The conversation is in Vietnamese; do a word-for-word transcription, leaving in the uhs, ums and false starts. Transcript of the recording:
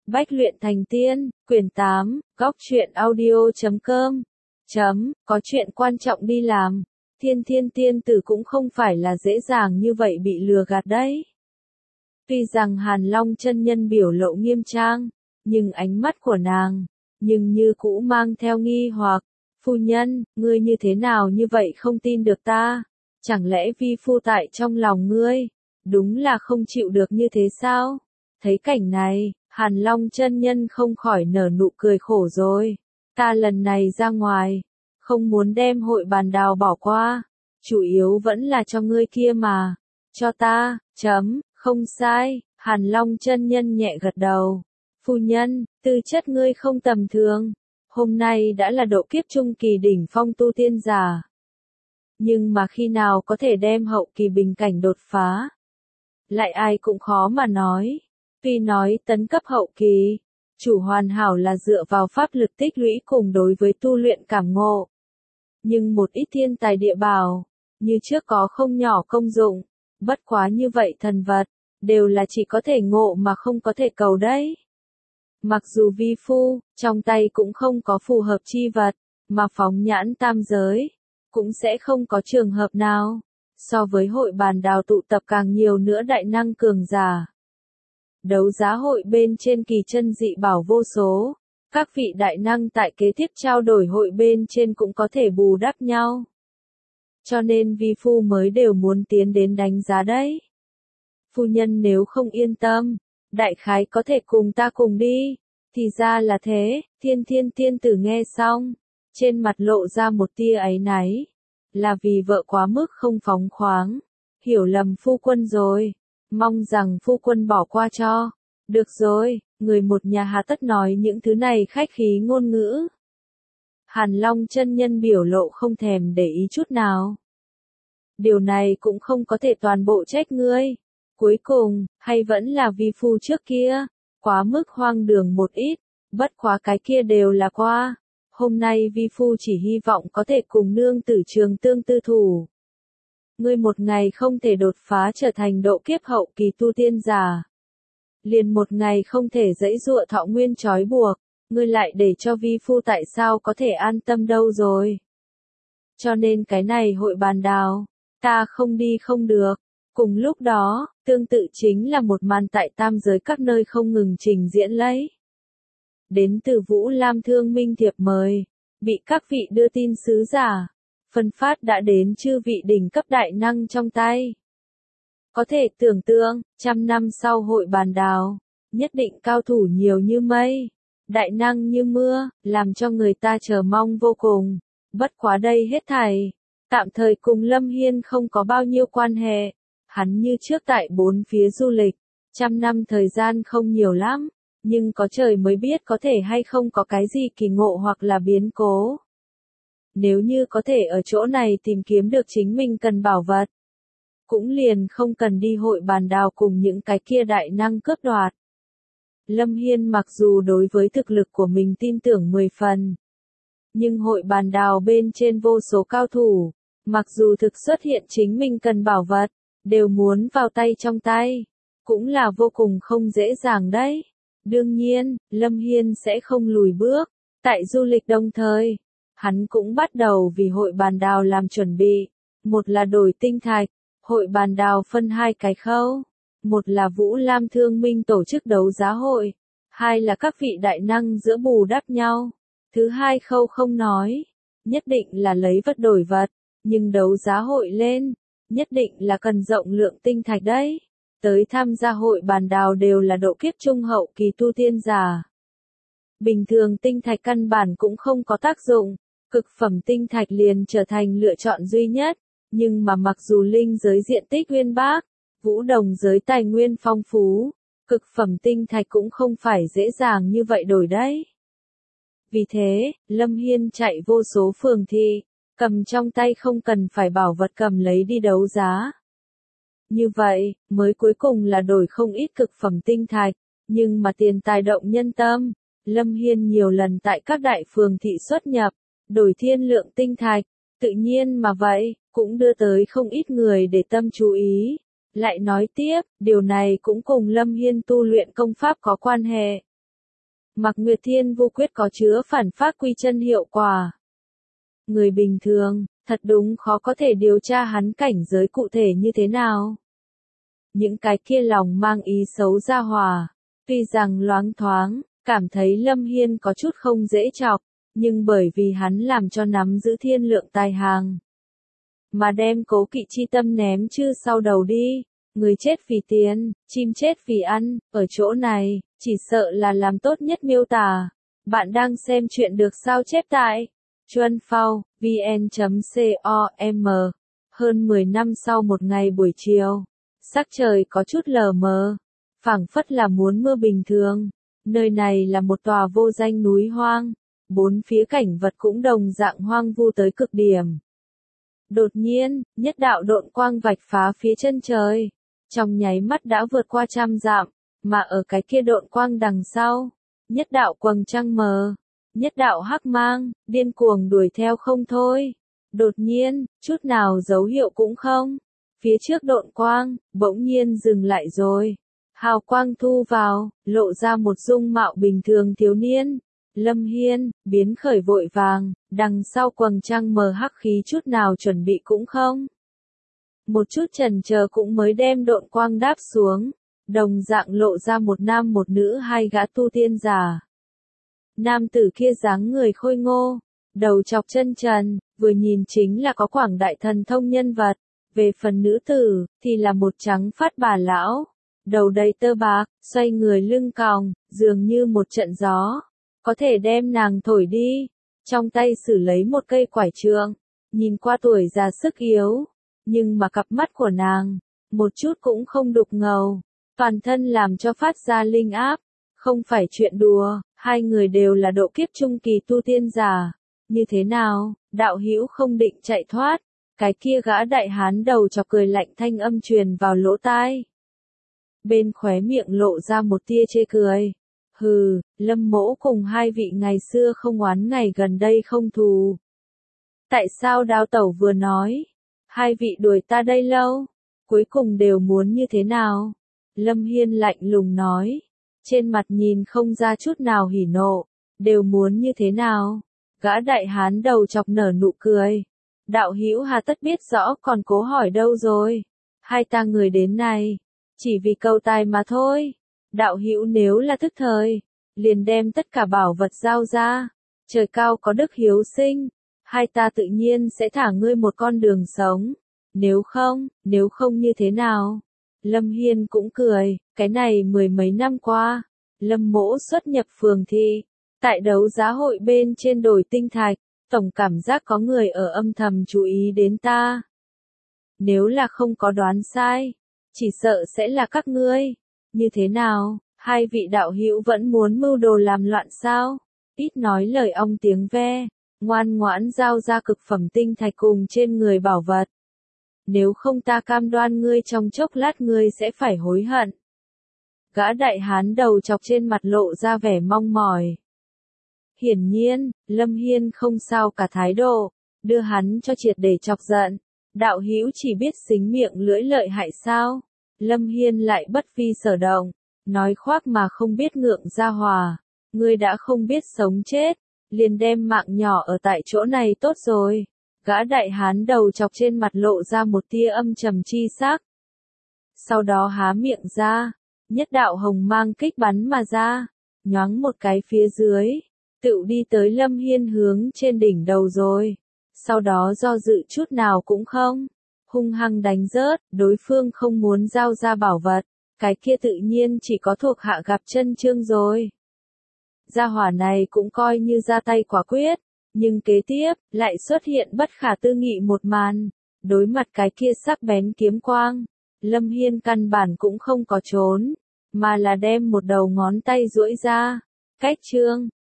Bách luyện thành tiên, quyển tám, góc truyện audio chấm com. Chấm, có chuyện quan trọng đi làm. Thiên thiên tiên tử cũng không phải là dễ dàng như vậy bị lừa gạt đấy. Tuy rằng Hàn Long chân nhân biểu lộ nghiêm trang, nhưng ánh mắt của nàng, nhưng như cũ mang theo nghi hoặc. Phu nhân, ngươi như thế nào như vậy không tin được ta? Chẳng lẽ vi phu tại trong lòng ngươi, đúng là không chịu được như thế sao? Thấy cảnh này, Hàn Long chân nhân không khỏi nở nụ cười khổ rồi. Ta lần này ra ngoài, không muốn đem hội bàn đào bỏ qua, chủ yếu vẫn là cho ngươi kia mà. Cho ta, chấm, không sai, Hàn Long chân nhân nhẹ gật đầu. Phu nhân, tư chất ngươi không tầm thường. Hôm nay đã là độ kiếp trung kỳ đỉnh phong tu tiên giả. Nhưng mà khi nào có thể đem hậu kỳ bình cảnh đột phá? Lại ai cũng khó mà nói. Tuy nói tấn cấp hậu kỳ, chủ hoàn hảo là dựa vào pháp lực tích lũy cùng đối với tu luyện cảm ngộ. Nhưng một ít thiên tài địa bảo, như trước có không nhỏ công dụng, bất quá như vậy thần vật, đều là chỉ có thể ngộ mà không có thể cầu đấy. Mặc dù vi phu, trong tay cũng không có phù hợp chi vật, mà phóng nhãn tam giới, cũng sẽ không có trường hợp nào, so với hội bàn đào tụ tập càng nhiều nữa đại năng cường giả. Đấu giá hội bên trên kỳ chân dị bảo vô số, các vị đại năng tại kế tiếp trao đổi hội bên trên cũng có thể bù đắp nhau. Cho nên vi phu mới đều muốn tiến đến đánh giá đấy. Phu nhân nếu không yên tâm, đại khái có thể cùng ta cùng đi. Thì ra là thế, thiên thiên tiên tử nghe xong, trên mặt lộ ra một tia áy náy, là vì vợ quá mức không phóng khoáng, hiểu lầm phu quân rồi, mong rằng phu quân bỏ qua cho. Được rồi, người một nhà hà tất nói những thứ này khách khí ngôn ngữ. Hàn Long chân nhân biểu lộ không thèm để ý chút nào. Điều này cũng không có thể toàn bộ trách ngươi. Cuối cùng, hay vẫn là vi phu trước kia, quá mức hoang đường một ít, bất quá cái kia đều là qua. Hôm nay vi phu chỉ hy vọng có thể cùng nương tử trường tương tư thủ. Ngươi một ngày không thể đột phá trở thành độ kiếp hậu kỳ tu tiên giả. Liền một ngày không thể giãy giụa thọ nguyên trói buộc, ngươi lại để cho vi phu tại sao có thể an tâm đâu rồi. Cho nên cái này hội bàn đào, ta không đi không được. Cùng lúc đó, tương tự chính là một màn tại tam giới các nơi không ngừng trình diễn lấy. Đến từ Vũ Lam Thương Minh thiệp mời, bị các vị đưa tin sứ giả, phân phát đã đến chư vị đỉnh cấp đại năng trong tay. Có thể tưởng tượng, trăm năm sau hội bàn đào, nhất định cao thủ nhiều như mây, đại năng như mưa, làm cho người ta chờ mong vô cùng. Bất quá đây hết thảy, tạm thời cùng Lâm Hiên không có bao nhiêu quan hệ. Hắn như trước tại bốn phía du lịch, trăm năm thời gian không nhiều lắm, nhưng có trời mới biết có thể hay không có cái gì kỳ ngộ hoặc là biến cố. Nếu như có thể ở chỗ này tìm kiếm được chính mình cần bảo vật, cũng liền không cần đi hội bàn đào cùng những cái kia đại năng cướp đoạt. Lâm Hiên mặc dù đối với thực lực của mình tin tưởng mười phần, nhưng hội bàn đào bên trên vô số cao thủ, mặc dù thực xuất hiện chính mình cần bảo vật, đều muốn vào tay trong tay, cũng là vô cùng không dễ dàng đấy. Đương nhiên, Lâm Hiên sẽ không lùi bước, tại du lịch đồng thời, hắn cũng bắt đầu vì hội bàn đào làm chuẩn bị, một là đổi tinh thạch, hội bàn đào phân hai cái khâu, một là Vũ Lam Thương Minh tổ chức đấu giá hội, hai là các vị đại năng giữa bù đắp nhau. Thứ hai khâu không nói, nhất định là lấy vật đổi vật, nhưng đấu giá hội lên, nhất định là cần rộng lượng tinh thạch đấy. Tới tham gia hội bàn đào đều là độ kiếp trung hậu kỳ tu tiên giả. Bình thường tinh thạch căn bản cũng không có tác dụng, cực phẩm tinh thạch liền trở thành lựa chọn duy nhất. Nhưng mà mặc dù linh giới diện tích uyên bác, vũ đồng giới tài nguyên phong phú, cực phẩm tinh thạch cũng không phải dễ dàng như vậy đổi đấy. Vì thế, Lâm Hiên chạy vô số phường thị, cầm trong tay không cần phải bảo vật cầm lấy đi đấu giá. Như vậy, mới cuối cùng là đổi không ít cực phẩm tinh thạch, nhưng mà tiền tài động nhân tâm, Lâm Hiên nhiều lần tại các đại phường thị xuất nhập, đổi thiên lượng tinh thạch, tự nhiên mà vậy, cũng đưa tới không ít người để tâm chú ý. Lại nói tiếp, điều này cũng cùng Lâm Hiên tu luyện công pháp có quan hệ. Mạc Nguyệt Thiên Vu quyết có chứa phản phát quy chân hiệu quả. Người bình thường, thật đúng khó có thể điều tra hắn cảnh giới cụ thể như thế nào. Những cái kia lòng mang ý xấu ra hòa, tuy rằng loáng thoáng, cảm thấy Lâm Hiên có chút không dễ chọc, nhưng bởi vì hắn làm cho nắm giữ thiên lượng tài hàng, mà đem cố kỵ chi tâm ném chư sau đầu đi. Người chết vì tiền, chim chết vì ăn, ở chỗ này, chỉ sợ là làm tốt nhất miêu tả. Bạn đang xem chuyện được sao chép tại chuan phao vn chấm com. Hơn mười năm sau một ngày buổi chiều, sắc trời có chút lờ mờ, phảng phất là muốn mưa bình thường. Nơi này là một tòa vô danh núi hoang, bốn phía cảnh vật cũng đồng dạng hoang vu tới cực điểm. Đột nhiên, nhất đạo độn quang vạch phá phía chân trời, trong nháy mắt đã vượt qua trăm dặm, mà ở cái kia độn quang đằng sau, nhất đạo quầng trăng mờ, nhất đạo hắc mang, điên cuồng đuổi theo không thôi. Đột nhiên, chút nào dấu hiệu cũng không. Phía trước độn quang, bỗng nhiên dừng lại rồi. Hào quang thu vào, lộ ra một dung mạo bình thường thiếu niên. Lâm Hiên, biến khởi vội vàng, đằng sau quầng trăng mờ hắc khí chút nào chuẩn bị cũng không. Một chút chần chờ cũng mới đem độn quang đáp xuống, đồng dạng lộ ra một nam một nữ hai gã tu tiên giả. Nam tử kia dáng người khôi ngô, đầu chọc chân trần, vừa nhìn chính là có quảng đại thần thông nhân vật. Về phần nữ tử, thì là một trắng phát bà lão, đầu đầy tơ bạc, xoay người lưng còng, dường như một trận gió, có thể đem nàng thổi đi. Trong tay xử lấy một cây quải trượng, nhìn qua tuổi già sức yếu, nhưng mà cặp mắt của nàng, một chút cũng không đục ngầu, toàn thân làm cho phát ra linh áp, không phải chuyện đùa. Hai người đều là độ kiếp trung kỳ tu tiên giả. Như thế nào, đạo hữu không định chạy thoát? Cái kia gã đại hán đầu chọc cười lạnh thanh âm truyền vào lỗ tai. Bên khóe miệng lộ ra một tia chê cười. Hừ, Lâm Mỗ cùng hai vị ngày xưa không oán ngày gần đây không thù. Tại sao Đao Tẩu vừa nói, hai vị đuổi ta đây lâu, cuối cùng đều muốn như thế nào? Lâm Hiên lạnh lùng nói, trên mặt nhìn không ra chút nào hỉ nộ, đều muốn như thế nào? Gã đại hán đầu chọc nở nụ cười. Đạo hữu hà tất biết rõ còn cố hỏi đâu rồi? Hai ta người đến này, chỉ vì cầu tài mà thôi. Đạo hữu nếu là thức thời, liền đem tất cả bảo vật giao ra. Trời cao có đức hiếu sinh, hai ta tự nhiên sẽ thả ngươi một con đường sống. Nếu không, nếu không như thế nào? Lâm Hiên cũng cười, cái này mười mấy năm qua, Lâm Mỗ xuất nhập phường thị, tại đấu giá hội bên trên đồi tinh thạch, tổng cảm giác có người ở âm thầm chú ý đến ta. Nếu là không có đoán sai, chỉ sợ sẽ là các ngươi. Như thế nào, hai vị đạo hữu vẫn muốn mưu đồ làm loạn sao? Ít nói lời ong tiếng ve, ngoan ngoãn giao ra cực phẩm tinh thạch cùng trên người bảo vật. Nếu không ta cam đoan ngươi trong chốc lát ngươi sẽ phải hối hận. Gã đại hán đầu chọc trên mặt lộ ra vẻ mong mỏi. Hiển nhiên, Lâm Hiên không sao cả thái độ, đưa hắn cho triệt để chọc giận. Đạo hữu chỉ biết xính miệng lưỡi lợi hại sao? Lâm Hiên lại bất vi sở động, nói khoác mà không biết ngượng ra hòa. Ngươi đã không biết sống chết, liền đem mạng nhỏ ở tại chỗ này tốt rồi. Gã đại hán đầu chọc trên mặt lộ ra một tia âm trầm chi sắc. Sau đó há miệng ra, nhất đạo hồng mang kích bắn mà ra, nhoáng một cái phía dưới, tựu đi tới Lâm Hiên hướng trên đỉnh đầu rồi. Sau đó do dự chút nào cũng không, hung hăng đánh rớt, đối phương không muốn giao ra bảo vật, cái kia tự nhiên chỉ có thuộc hạ gặp chân chương rồi. Gia hỏa này cũng coi như ra tay quả quyết, nhưng kế tiếp, lại xuất hiện bất khả tư nghị một màn. Đối mặt cái kia sắc bén kiếm quang, Lâm Hiên căn bản cũng không có trốn, mà là đem một đầu ngón tay duỗi ra, cách trương,